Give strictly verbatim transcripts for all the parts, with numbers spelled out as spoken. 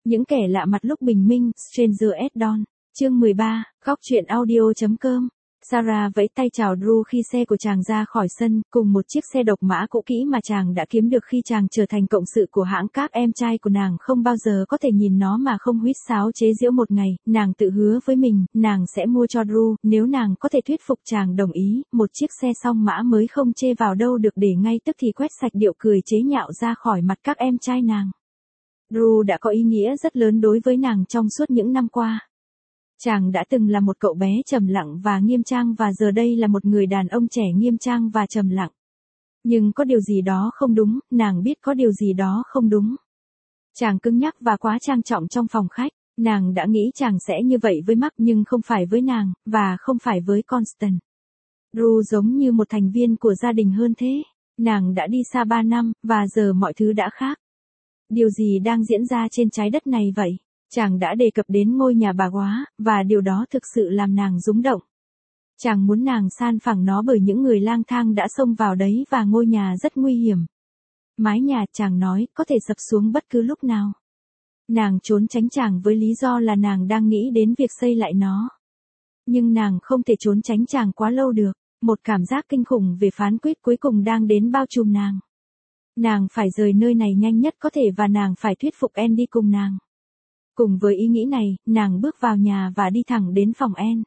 Những kẻ lạ mặt lúc bình minh, Stranger at Dawn. Chương mười ba, góc truyện audio.com. Sarah vẫy tay chào Drew khi xe của chàng ra khỏi sân, cùng một chiếc xe độc mã cũ kỹ mà chàng đã kiếm được khi chàng trở thành cộng sự của hãng cáp. Em trai của nàng không bao giờ có thể nhìn nó mà không huýt sáo chế giễu. Một ngày, nàng tự hứa với mình, nàng sẽ mua cho Drew, nếu nàng có thể thuyết phục chàng đồng ý, một chiếc xe song mã mới không chê vào đâu được để ngay tức thì quét sạch điệu cười chế nhạo ra khỏi mặt các em trai nàng. Drew đã có ý nghĩa rất lớn đối với nàng trong suốt những năm qua. Chàng đã từng là một cậu bé trầm lặng và nghiêm trang và giờ đây là một người đàn ông trẻ nghiêm trang và trầm lặng. Nhưng có điều gì đó không đúng, nàng biết có điều gì đó không đúng. Chàng cứng nhắc và quá trang trọng trong phòng khách, nàng đã nghĩ chàng sẽ như vậy với Mark nhưng không phải với nàng, và không phải với Constance. Drew giống như một thành viên của gia đình hơn thế. Nàng đã đi xa ba năm, và giờ mọi thứ đã khác. Điều gì đang diễn ra trên trái đất này vậy? Chàng đã đề cập đến ngôi nhà bà góa, và điều đó thực sự làm nàng rúng động. Chàng muốn nàng san phẳng nó bởi những người lang thang đã xông vào đấy và ngôi nhà rất nguy hiểm. Mái nhà, chàng nói, có thể sập xuống bất cứ lúc nào. Nàng trốn tránh chàng với lý do là nàng đang nghĩ đến việc xây lại nó. Nhưng nàng không thể trốn tránh chàng quá lâu được. Một cảm giác kinh khủng về phán quyết cuối cùng đang đến bao trùm nàng. Nàng phải rời nơi này nhanh nhất có thể và nàng phải thuyết phục Anne đi cùng nàng. Cùng với ý nghĩ này, nàng bước vào nhà và đi thẳng đến phòng Anne.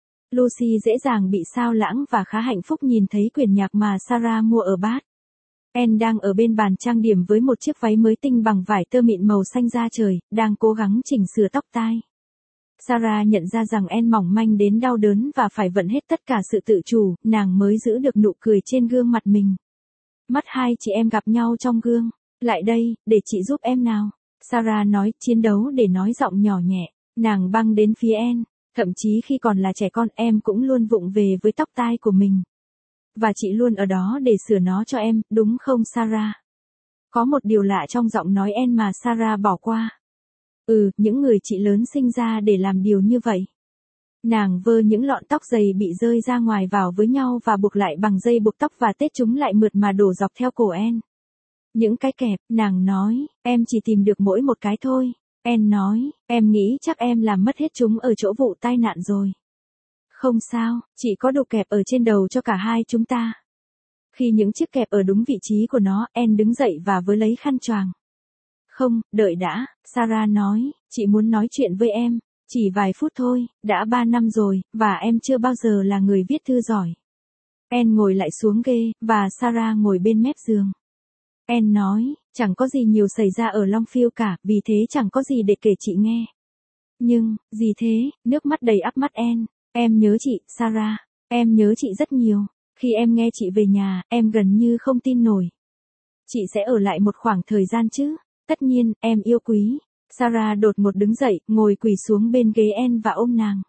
Lucy dễ dàng bị xao lãng và khá hạnh phúc nhìn thấy quyển nhạc mà Sarah mua ở Bath. Anne đang ở bên bàn trang điểm với một chiếc váy mới tinh bằng vải tơ mịn màu xanh da trời, đang cố gắng chỉnh sửa tóc tai. Sarah nhận ra rằng Anne mỏng manh đến đau đớn và phải vận hết tất cả sự tự chủ, nàng mới giữ được nụ cười trên gương mặt mình. Mắt hai chị em gặp nhau trong gương. Lại đây, để chị giúp em nào. Sarah nói, chiến đấu để nói giọng nhỏ nhẹ. Nàng băng đến phía Anne. Thậm chí khi còn là trẻ con em cũng luôn vụng về với tóc tai của mình. Và chị luôn ở đó để sửa nó cho em, đúng không Sarah? Có một điều lạ trong giọng nói Anne mà Sarah bỏ qua. Ừ, những người chị lớn sinh ra để làm điều như vậy. Nàng vơ những lọn tóc dày bị rơi ra ngoài vào với nhau và buộc lại bằng dây buộc tóc và tết chúng lại mượt mà đổ dọc theo cổ Anne. Những cái kẹp, nàng nói, em chỉ tìm được mỗi một cái thôi. Anne nói, em nghĩ chắc em làm mất hết chúng ở chỗ vụ tai nạn rồi. Không sao, chị có đồ kẹp ở trên đầu cho cả hai chúng ta. Khi những chiếc kẹp ở đúng vị trí của nó, Anne đứng dậy và với lấy khăn choàng. Không, đợi đã, Sarah nói, chị muốn nói chuyện với em. Chỉ vài phút thôi, đã ba năm rồi, và em chưa bao giờ là người viết thư giỏi. Anne ngồi lại xuống ghế, và Sarah ngồi bên mép giường. Anne nói, chẳng có gì nhiều xảy ra ở Longfield cả, vì thế chẳng có gì để kể chị nghe. Nhưng, gì thế, nước mắt đầy ắp mắt Anne. Em nhớ chị, Sarah. Em nhớ chị rất nhiều. Khi em nghe chị về nhà, em gần như không tin nổi. Chị sẽ ở lại một khoảng thời gian chứ? Tất nhiên, em yêu quý. Sarah đột ngột đứng dậy, ngồi quỳ xuống bên ghế Anne và ôm nàng.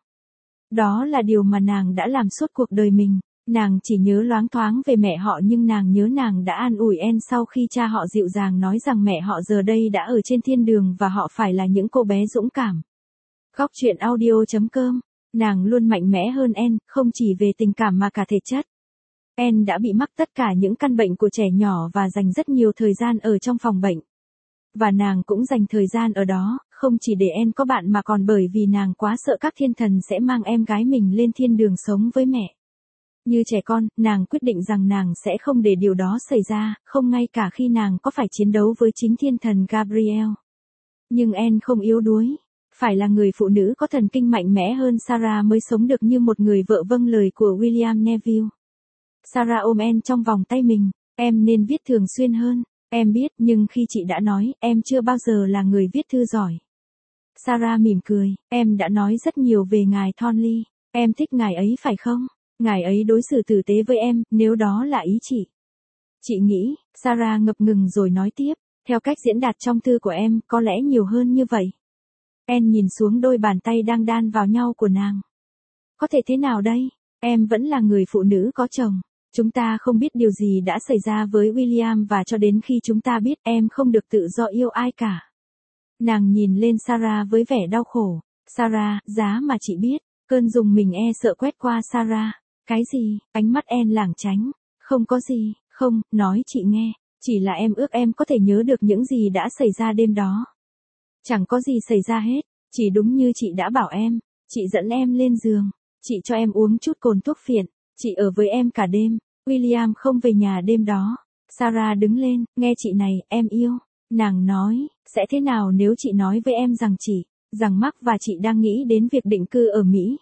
Đó là điều mà nàng đã làm suốt cuộc đời mình. Nàng chỉ nhớ loáng thoáng về mẹ họ nhưng nàng nhớ nàng đã an ủi Anne sau khi cha họ dịu dàng nói rằng mẹ họ giờ đây đã ở trên thiên đường và họ phải là những cô bé dũng cảm. Góc truyện audio.com. Nàng luôn mạnh mẽ hơn Anne, không chỉ về tình cảm mà cả thể chất. Anne đã bị mắc tất cả những căn bệnh của trẻ nhỏ và dành rất nhiều thời gian ở trong phòng bệnh. Và nàng cũng dành thời gian ở đó, không chỉ để Anne có bạn mà còn bởi vì nàng quá sợ các thiên thần sẽ mang em gái mình lên thiên đường sống với mẹ. Như trẻ con, nàng quyết định rằng nàng sẽ không để điều đó xảy ra, không ngay cả khi nàng có phải chiến đấu với chính thiên thần Gabriel. Nhưng Anne không yếu đuối. Phải là người phụ nữ có thần kinh mạnh mẽ hơn Sarah mới sống được như một người vợ vâng lời của William Neville. Sarah ôm Anne trong vòng tay mình. Em nên viết thường xuyên hơn. Em biết, nhưng khi chị đã nói, em chưa bao giờ là người viết thư giỏi. Sarah mỉm cười, em đã nói rất nhiều về ngài Thornley. Em thích ngài ấy phải không? Ngài ấy đối xử tử tế với em, nếu đó là ý chị. Chị nghĩ, Sarah ngập ngừng rồi nói tiếp, theo cách diễn đạt trong thư của em, có lẽ nhiều hơn như vậy. Anne nhìn xuống đôi bàn tay đang đan vào nhau của nàng. Có thể thế nào đây? Em vẫn là người phụ nữ có chồng. Chúng ta không biết điều gì đã xảy ra với William và cho đến khi chúng ta biết em không được tự do yêu ai cả. Nàng nhìn lên Sarah với vẻ đau khổ. Sarah, giá mà chị biết. Cơn rùng mình e sợ quét qua Sarah. Cái gì? Ánh mắt Anne lảng tránh. Không có gì, không, nói chị nghe. Chỉ là em ước em có thể nhớ được những gì đã xảy ra đêm đó. Chẳng có gì xảy ra hết, chỉ đúng như chị đã bảo em, chị dẫn em lên giường, chị cho em uống chút cồn thuốc phiện, chị ở với em cả đêm, William không về nhà đêm đó. Sarah đứng lên, nghe chị này, em yêu. Nàng nói, sẽ thế nào nếu chị nói với em rằng chị, rằng Mark và chị đang nghĩ đến việc định cư ở Mỹ?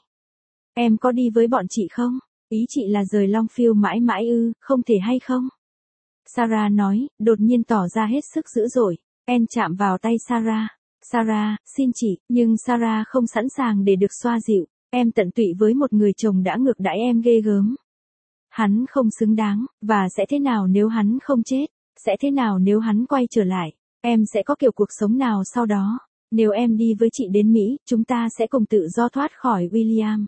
Em có đi với bọn chị không? Ý chị là rời Longfield mãi mãi ư, không thể hay không? Sarah nói, đột nhiên tỏ ra hết sức dữ dội. Anne chạm vào tay Sarah. Sarah, xin chị, nhưng Sarah không sẵn sàng để được xoa dịu. Em tận tụy với một người chồng đã ngược đãi em ghê gớm. Hắn không xứng đáng, và sẽ thế nào nếu hắn không chết? Sẽ thế nào nếu hắn quay trở lại? Em sẽ có kiểu cuộc sống nào sau đó? Nếu em đi với chị đến Mỹ, chúng ta sẽ cùng tự do thoát khỏi William.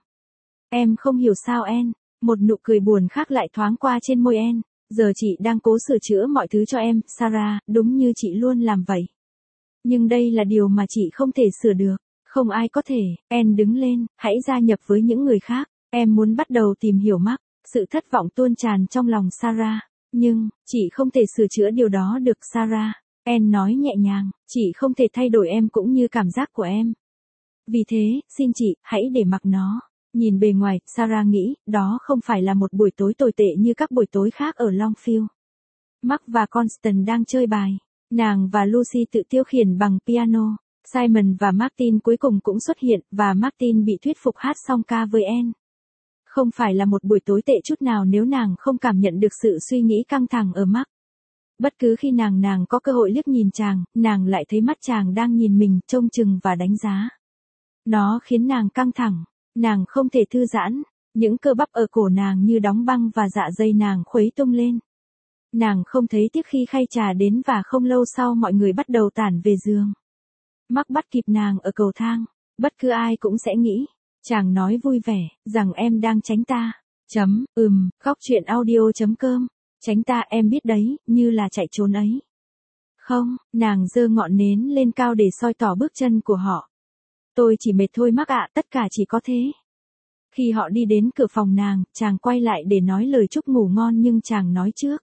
Em không hiểu sao Anne. Một nụ cười buồn khác lại thoáng qua trên môi Anne. Giờ chị đang cố sửa chữa mọi thứ cho em, Sarah, đúng như chị luôn làm vậy. Nhưng đây là điều mà chị không thể sửa được. Không ai có thể. Anne đứng lên, hãy gia nhập với những người khác. Em muốn bắt đầu tìm hiểu Mark. Sự thất vọng tuôn tràn trong lòng Sarah. Nhưng, chị không thể sửa chữa điều đó được Sarah. Anne nói nhẹ nhàng, chị không thể thay đổi em cũng như cảm giác của em. Vì thế, xin chị, hãy để mặc nó. Nhìn bề ngoài, Sarah nghĩ, đó không phải là một buổi tối tồi tệ như các buổi tối khác ở Longfield. Mark và Constance đang chơi bài. Nàng và Lucy tự tiêu khiển bằng piano. Simon và Martin cuối cùng cũng xuất hiện, và Martin bị thuyết phục hát song ca với Anne. Không phải là một buổi tối tệ chút nào nếu nàng không cảm nhận được sự suy nghĩ căng thẳng ở Mark. Bất cứ khi nàng nàng có cơ hội liếc nhìn chàng, nàng lại thấy mắt chàng đang nhìn mình, trông chừng và đánh giá. Nó khiến nàng căng thẳng. Nàng không thể thư giãn. Những cơ bắp ở cổ nàng như đóng băng và dạ dày nàng khuấy tung lên. Nàng không thấy tiếc khi khay trà đến và không lâu sau mọi người bắt đầu tản về giường. Mark bắt kịp nàng ở cầu thang. Bất cứ ai cũng sẽ nghĩ. Chàng nói vui vẻ, rằng em đang tránh ta. Chấm, ừm, khóc chuyện audio chấm com. Tránh ta em biết đấy, như là chạy trốn ấy. Không, nàng giơ ngọn nến lên cao để soi tỏ bước chân của họ. Tôi chỉ mệt thôi Mark ạ, tất cả chỉ có thế. Khi họ đi đến cửa phòng nàng, chàng quay lại để nói lời chúc ngủ ngon nhưng chàng nói trước.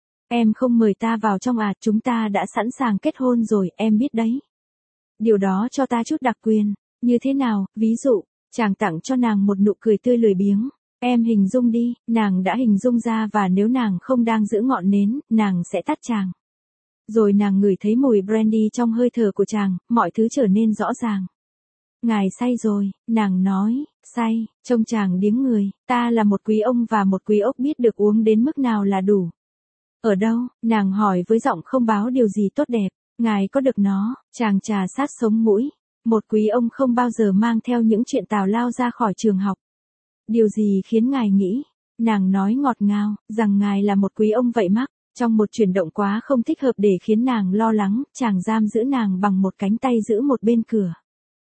Em không mời ta vào trong à, chúng ta đã sẵn sàng kết hôn rồi, em biết đấy. Điều đó cho ta chút đặc quyền. Như thế nào, ví dụ, chàng tặng cho nàng một nụ cười tươi lười biếng. Em hình dung đi, nàng đã hình dung ra và nếu nàng không đang giữ ngọn nến, nàng sẽ tắt chàng. Rồi nàng ngửi thấy mùi brandy trong hơi thở của chàng, mọi thứ trở nên rõ ràng. Ngài say rồi, nàng nói, say, trông chàng điếng người, ta là một quý ông và một quý ốc biết được uống đến mức nào là đủ. Ở đâu, nàng hỏi với giọng không báo điều gì tốt đẹp, ngài có được nó, chàng trà sát sống mũi. Một quý ông không bao giờ mang theo những chuyện tào lao ra khỏi trường học. Điều gì khiến ngài nghĩ, nàng nói ngọt ngào, rằng ngài là một quý ông vậy Mark, trong một chuyển động quá không thích hợp để khiến nàng lo lắng, chàng giam giữ nàng bằng một cánh tay giữ một bên cửa.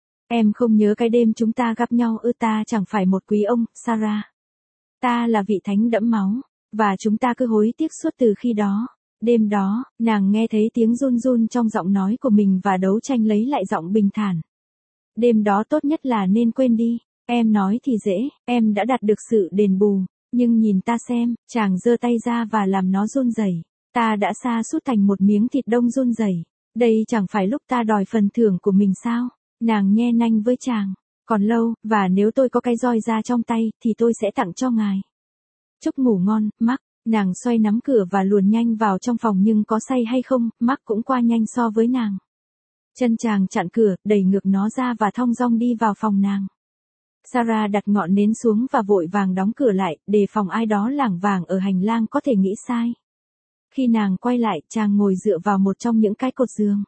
Em không nhớ cái đêm chúng ta gặp nhau ư? Ta chẳng phải một quý ông, Sarah. Ta là vị thánh đẫm máu, và chúng ta cứ hối tiếc suốt từ khi đó. Đêm đó, nàng nghe thấy tiếng run run trong giọng nói của mình và đấu tranh lấy lại giọng bình thản. Đêm đó tốt nhất là nên quên đi. Em nói thì dễ, em đã đạt được sự đền bù, nhưng nhìn ta xem, chàng giơ tay ra và làm nó run rẩy. Ta đã sa sút thành một miếng thịt đông run rẩy. Đây chẳng phải lúc ta đòi phần thưởng của mình sao? Nàng nhe nanh với chàng. Còn lâu, và nếu tôi có cái roi ra trong tay, thì tôi sẽ tặng cho ngài. Chúc ngủ ngon, Mark. Nàng xoay nắm cửa và luồn nhanh vào trong phòng nhưng có say hay không, Mark cũng qua nhanh so với nàng. Chân chàng chặn cửa, đẩy ngược nó ra và thong dong đi vào phòng nàng. Sarah đặt ngọn nến xuống và vội vàng đóng cửa lại, đề phòng ai đó lảng vảng ở hành lang có thể nghĩ sai. Khi nàng quay lại, chàng ngồi dựa vào một trong những cái cột giường.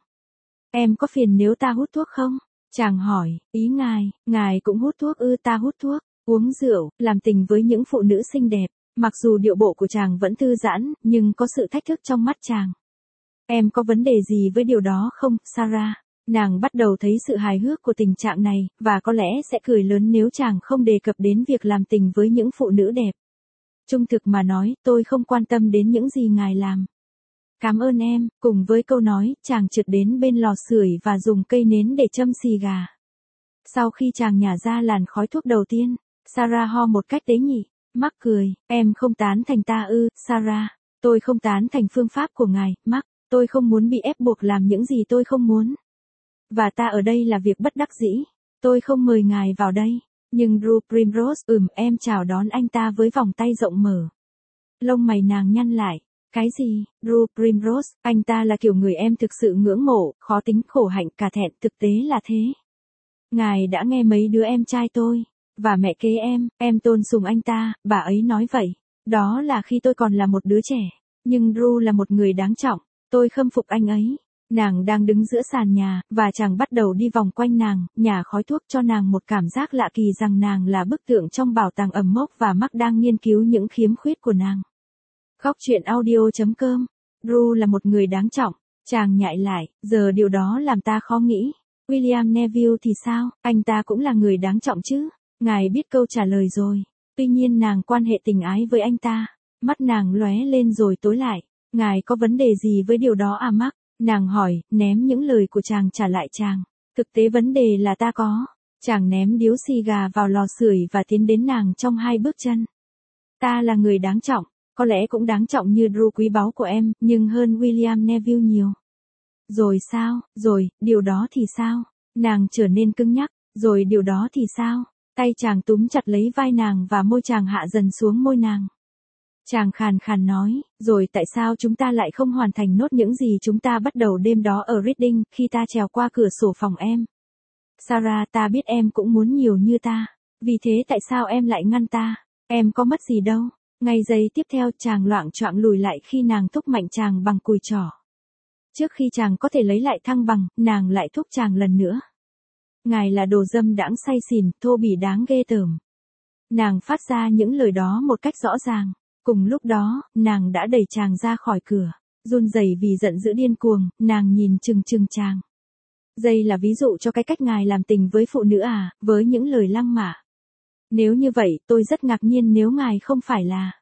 Em có phiền nếu ta hút thuốc không? Chàng hỏi, ý ngài, ngài cũng hút thuốc ư? Ta hút thuốc, uống rượu, làm tình với những phụ nữ xinh đẹp. Mặc dù điệu bộ của chàng vẫn thư giãn, nhưng có sự thách thức trong mắt chàng. Em có vấn đề gì với điều đó không, Sarah? Nàng bắt đầu thấy sự hài hước của tình trạng này, và có lẽ sẽ cười lớn nếu chàng không đề cập đến việc làm tình với những phụ nữ đẹp. Trung thực mà nói, tôi không quan tâm đến những gì ngài làm. Cảm ơn em, cùng với câu nói, chàng trượt đến bên lò sưởi và dùng cây nến để châm xì gà. Sau khi chàng nhả ra làn khói thuốc đầu tiên, Sarah ho một cách tế nhị. Mark cười, em không tán thành ta ư, Sarah. Tôi không tán thành phương pháp của ngài, Mark. Tôi không muốn bị ép buộc làm những gì tôi không muốn. Và ta ở đây là việc bất đắc dĩ. Tôi không mời ngài vào đây. Nhưng Drew Primrose, ừm, em chào đón anh ta với vòng tay rộng mở. Lông mày nàng nhăn lại. Cái gì, Drew Primrose, anh ta là kiểu người em thực sự ngưỡng mộ, khó tính, khổ hạnh, cả thẹn, thực tế là thế. Ngài đã nghe mấy đứa em trai tôi, và mẹ kế em, em tôn sùng anh ta, bà ấy nói vậy. Đó là khi tôi còn là một đứa trẻ. Nhưng Drew là một người đáng trọng, tôi khâm phục anh ấy. Nàng đang đứng giữa sàn nhà, và chàng bắt đầu đi vòng quanh nàng, nhả khói thuốc cho nàng một cảm giác lạ kỳ rằng nàng là bức tượng trong bảo tàng ẩm mốc và Mark đang nghiên cứu những khiếm khuyết của nàng. Khóc chuyện audio chấm com. Drew là một người đáng trọng. Chàng nhại lại, giờ điều đó làm ta khó nghĩ. William Neville thì sao, anh ta cũng là người đáng trọng chứ? Ngài biết câu trả lời rồi. Tuy nhiên nàng quan hệ tình ái với anh ta. Mắt nàng lóe lên rồi tối lại. Ngài có vấn đề gì với điều đó à Mark? Nàng hỏi, ném những lời của chàng trả lại chàng. Thực tế vấn đề là ta có. Chàng ném điếu xì gà vào lò sưởi và tiến đến nàng trong hai bước chân. Ta là người đáng trọng. Có lẽ cũng đáng trọng như Drew quý báu của em, nhưng hơn William Neville nhiều. Rồi sao, rồi, điều đó thì sao? Nàng trở nên cứng nhắc, rồi điều đó thì sao? Tay chàng túm chặt lấy vai nàng và môi chàng hạ dần xuống môi nàng. Chàng khàn khàn nói, rồi tại sao chúng ta lại không hoàn thành nốt những gì chúng ta bắt đầu đêm đó ở Reading, khi ta trèo qua cửa sổ phòng em? Sarah, ta biết em cũng muốn nhiều như ta. Vì thế tại sao em lại ngăn ta? Em có mất gì đâu. Ngay giây tiếp theo chàng loạng choạng lùi lại khi nàng thúc mạnh chàng bằng cùi trỏ. Trước khi chàng có thể lấy lại thăng bằng, nàng lại thúc chàng lần nữa. Ngài là đồ dâm đãng say xỉn, thô bỉ đáng ghê tởm. Nàng phát ra những lời đó một cách rõ ràng. Cùng lúc đó, nàng đã đẩy chàng ra khỏi cửa. Run rẩy vì giận dữ điên cuồng, nàng nhìn chừng chừng chàng. Đây là ví dụ cho cái cách ngài làm tình với phụ nữ à, với những lời lăng mạ. Nếu như vậy, tôi rất ngạc nhiên nếu ngài không phải là...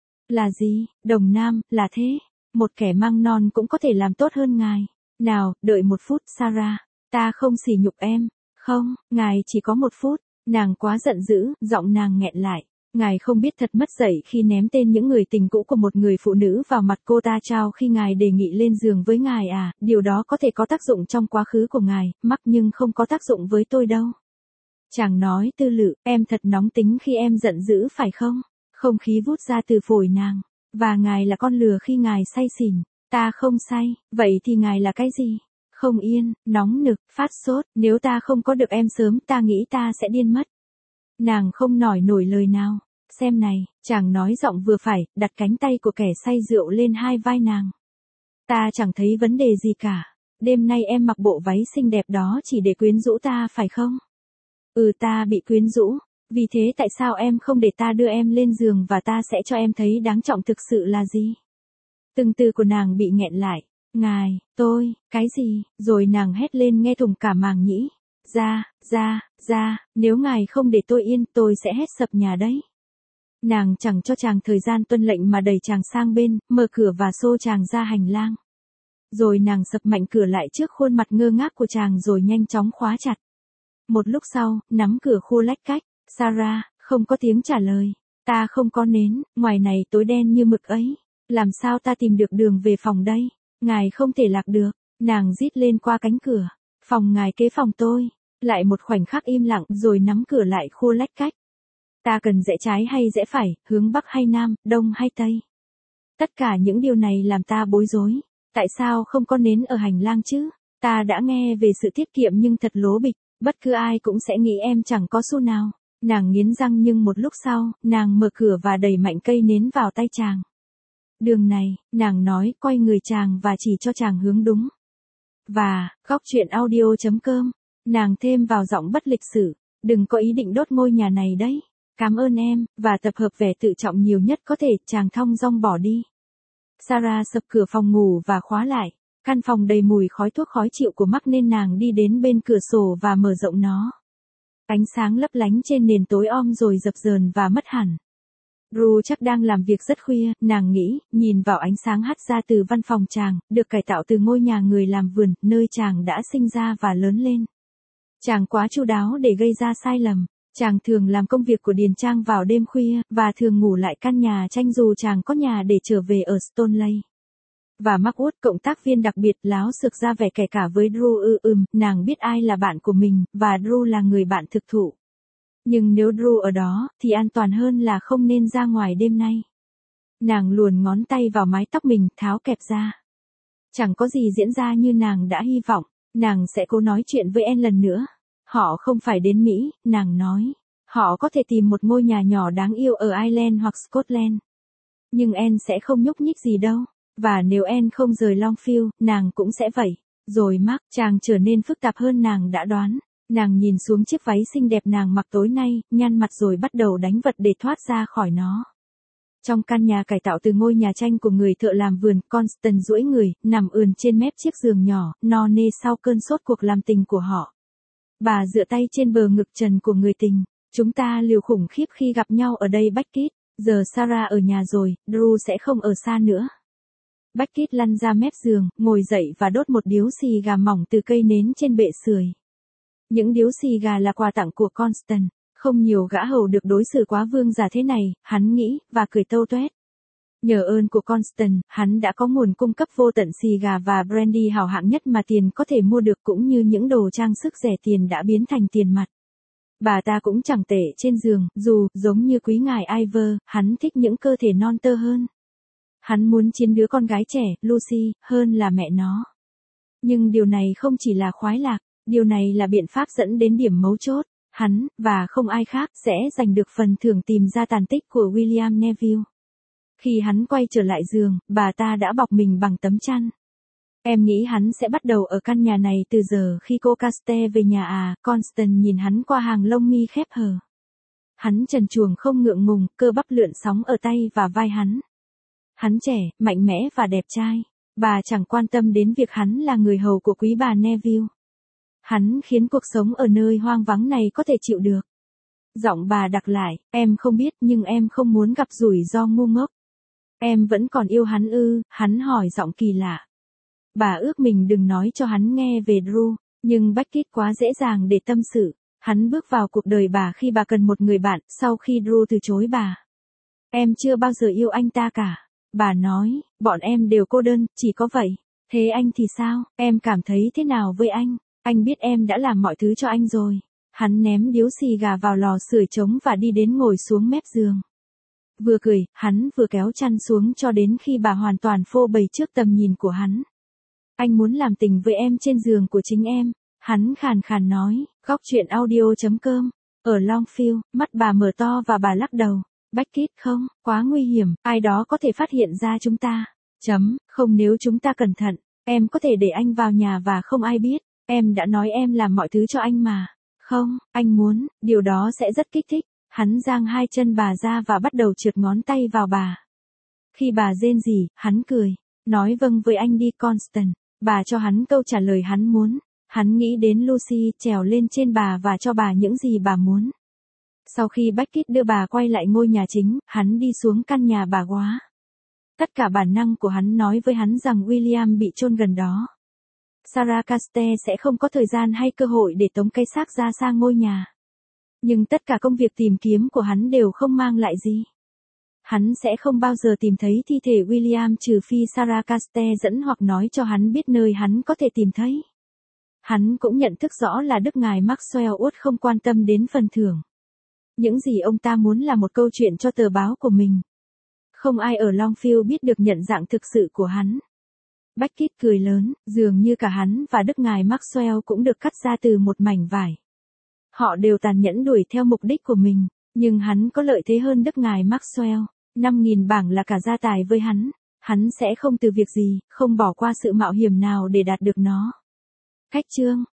Là gì, đồng nam, là thế. Một kẻ mang non cũng có thể làm tốt hơn ngài. Nào, đợi một phút, Sarah. Ta không sỉ nhục em. Không, ngài chỉ có một phút. Nàng quá giận dữ, giọng nàng nghẹn lại. Ngài không biết thật mất dạy khi ném tên những người tình cũ của một người phụ nữ vào mặt cô ta trao khi ngài đề nghị lên giường với ngài à, điều đó có thể có tác dụng trong quá khứ của ngài, mắc nhưng không có tác dụng với tôi đâu. Chàng nói tư lự, em thật nóng tính khi em giận dữ phải không? Không khí vút ra từ phổi nàng. Và ngài là con lừa khi ngài say xỉn. Ta không say, vậy thì ngài là cái gì? Không yên, nóng nực, phát sốt, nếu ta không có được em sớm ta nghĩ ta sẽ điên mất. Nàng không nói nổi lời nào. Xem này, chàng nói giọng vừa phải, đặt cánh tay của kẻ say rượu lên hai vai nàng. Ta chẳng thấy vấn đề gì cả. Đêm nay em mặc bộ váy xinh đẹp đó chỉ để quyến rũ ta phải không? Ừ, ta bị quyến rũ. Vì thế tại sao em không để ta đưa em lên giường và ta sẽ cho em thấy đáng trọng thực sự là gì? Từng từ của nàng bị nghẹn lại. Ngài, tôi, cái gì? Rồi nàng hét lên nghe thủng cả màng nhĩ. Ra, ra, ra, nếu ngài không để tôi yên, tôi sẽ hét sập nhà đấy. Nàng chẳng cho chàng thời gian tuân lệnh mà đẩy chàng sang bên, mở cửa và xô chàng ra hành lang. Rồi nàng sập mạnh cửa lại trước khuôn mặt ngơ ngác của chàng rồi nhanh chóng khóa chặt. Một lúc sau, nắm cửa khua lách cách. Sarah, không có tiếng trả lời. Ta không có nến, ngoài này tối đen như mực ấy. Làm sao ta tìm được đường về phòng đây? Ngài không thể lạc được. Nàng rít lên qua cánh cửa. Phòng ngài kế phòng tôi. Lại một khoảnh khắc im lặng rồi nắm cửa lại khua lách cách. Ta cần rẽ trái hay rẽ phải, hướng bắc hay nam, đông hay tây? Tất cả những điều này làm ta bối rối. Tại sao không có nến ở hành lang chứ? Ta đã nghe về sự tiết kiệm nhưng thật lố bịch. Bất cứ ai cũng sẽ nghĩ em chẳng có xu nào. Nàng nghiến răng nhưng một lúc sau, nàng mở cửa và đẩy mạnh cây nến vào tay chàng. Đường này, nàng nói, quay người chàng và chỉ cho chàng hướng đúng. Và, khóc chuyện audio chấm com. Nàng thêm vào giọng bất lịch sự. Đừng có ý định đốt ngôi nhà này đấy. Cảm ơn em, và tập hợp vẻ tự trọng nhiều nhất có thể, chàng thong dong bỏ đi. Sarah sập cửa phòng ngủ và khóa lại. Căn phòng đầy mùi khói thuốc khó chịu của Mark nên nàng đi đến bên cửa sổ và mở rộng nó. Ánh sáng lấp lánh trên nền tối om rồi dập dờn và mất hẳn. Drew chắc đang làm việc rất khuya, nàng nghĩ, nhìn vào ánh sáng hắt ra từ văn phòng chàng, được cải tạo từ ngôi nhà người làm vườn, nơi chàng đã sinh ra và lớn lên. Chàng quá chu đáo để gây ra sai lầm. Chàng thường làm công việc của điền trang vào đêm khuya, và thường ngủ lại căn nhà tranh dù chàng có nhà để trở về ở Stoneleigh. Và Markwood, cộng tác viên đặc biệt, láo xược ra vẻ kẻ cả với Drew. ư ừm, nàng biết ai là bạn của mình, và Drew là người bạn thực thụ. Nhưng nếu Drew ở đó, thì an toàn hơn là không nên ra ngoài đêm nay. Nàng luồn ngón tay vào mái tóc mình, tháo kẹp ra. Chẳng có gì diễn ra như nàng đã hy vọng, nàng sẽ cố nói chuyện với Anne lần nữa. Họ không phải đến Mỹ, nàng nói. Họ có thể tìm một ngôi nhà nhỏ đáng yêu ở Ireland hoặc Scotland. Nhưng Anne sẽ không nhúc nhích gì đâu. Và nếu Anne không rời Longfield, nàng cũng sẽ vậy. Rồi Mark, chàng trở nên phức tạp hơn nàng đã đoán. Nàng nhìn xuống chiếc váy xinh đẹp nàng mặc tối nay, nhăn mặt rồi bắt đầu đánh vật để thoát ra khỏi nó. Trong căn nhà cải tạo từ ngôi nhà tranh của người thợ làm vườn, Constance duỗi người, nằm ườn trên mép chiếc giường nhỏ, no nê sau cơn sốt cuộc làm tình của họ. Bà dựa tay trên bờ ngực trần của người tình. Chúng ta liều khủng khiếp khi gặp nhau ở đây Beckett. Giờ Sarah ở nhà rồi, Drew sẽ không ở xa nữa. Beckett lăn ra mép giường, ngồi dậy và đốt một điếu xì gà mỏng từ cây nến trên bệ sưởi. Những điếu xì gà là quà tặng của Constance. Không nhiều gã hầu được đối xử quá vương giả thế này, hắn nghĩ, và cười tâu tuét. Nhờ ơn của Constance, hắn đã có nguồn cung cấp vô tận xì gà và brandy hảo hạng nhất mà tiền có thể mua được, cũng như những đồ trang sức rẻ tiền đã biến thành tiền mặt. Bà ta cũng chẳng tệ trên giường, dù, giống như quý ngài Ivor, hắn thích những cơ thể non tơ hơn. Hắn muốn chiếm đứa con gái trẻ, Lucy, hơn là mẹ nó. Nhưng điều này không chỉ là khoái lạc, điều này là biện pháp dẫn đến điểm mấu chốt. Hắn, và không ai khác, sẽ giành được phần thưởng tìm ra tàn tích của William Neville. Khi hắn quay trở lại giường, bà ta đã bọc mình bằng tấm chăn. Em nghĩ hắn sẽ bắt đầu ở căn nhà này từ giờ khi cô Caste về nhà à, Constance nhìn hắn qua hàng lông mi khép hờ. Hắn trần truồng không ngượng ngùng, cơ bắp lượn sóng ở tay và vai hắn. Hắn trẻ, mạnh mẽ và đẹp trai. Bà chẳng quan tâm đến việc hắn là người hầu của quý bà Neville. Hắn khiến cuộc sống ở nơi hoang vắng này có thể chịu được. Giọng bà đặc lại, em không biết nhưng em không muốn gặp rủi ro ngu ngốc. Em vẫn còn yêu hắn ư, hắn hỏi giọng kỳ lạ. Bà ước mình đừng nói cho hắn nghe về Drew, nhưng Beckett quá dễ dàng để tâm sự. Hắn bước vào cuộc đời bà khi bà cần một người bạn, sau khi Drew từ chối bà. Em chưa bao giờ yêu anh ta cả. Bà nói, bọn em đều cô đơn, chỉ có vậy. Thế anh thì sao, em cảm thấy thế nào với anh? Anh biết em đã làm mọi thứ cho anh rồi. Hắn ném điếu xì gà vào lò sưởi trống và đi đến ngồi xuống mép giường. Vừa cười, hắn vừa kéo chăn xuống cho đến khi bà hoàn toàn phô bày trước tầm nhìn của hắn. Anh muốn làm tình với em trên giường của chính em. Hắn khàn khàn nói, góc truyện audio chấm com. Ở Longfield, mắt bà mở to và bà lắc đầu. Beckett không, quá nguy hiểm, ai đó có thể phát hiện ra chúng ta. Chấm, không nếu chúng ta cẩn thận, em có thể để anh vào nhà và không ai biết. Em đã nói em làm mọi thứ cho anh mà. Không, anh muốn, điều đó sẽ rất kích thích. Hắn giang hai chân bà ra và bắt đầu trượt ngón tay vào bà. Khi bà rên rỉ, hắn cười. Nói vâng với anh đi Constance. Bà cho hắn câu trả lời hắn muốn. Hắn nghĩ đến Lucy, trèo lên trên bà và cho bà những gì bà muốn. Sau khi Beckett đưa bà quay lại ngôi nhà chính, hắn đi xuống căn nhà bà góa. Tất cả bản năng của hắn nói với hắn rằng William bị chôn gần đó. Sarah Caste sẽ không có thời gian hay cơ hội để tống cái xác ra xa ngôi nhà. Nhưng tất cả công việc tìm kiếm của hắn đều không mang lại gì. Hắn sẽ không bao giờ tìm thấy thi thể William trừ phi Sarah Caste dẫn hoặc nói cho hắn biết nơi hắn có thể tìm thấy. Hắn cũng nhận thức rõ là Đức Ngài Maxwell Uất không quan tâm đến phần thưởng. Những gì ông ta muốn là một câu chuyện cho tờ báo của mình. Không ai ở Longfield biết được nhận dạng thực sự của hắn. Beckett cười lớn, dường như cả hắn và Đức Ngài Maxwell cũng được cắt ra từ một mảnh vải. Họ đều tàn nhẫn đuổi theo mục đích của mình, nhưng hắn có lợi thế hơn Đức Ngài Maxwell. năm nghìn bảng là cả gia tài với hắn. Hắn sẽ không từ việc gì, không bỏ qua sự mạo hiểm nào để đạt được nó. Khách chương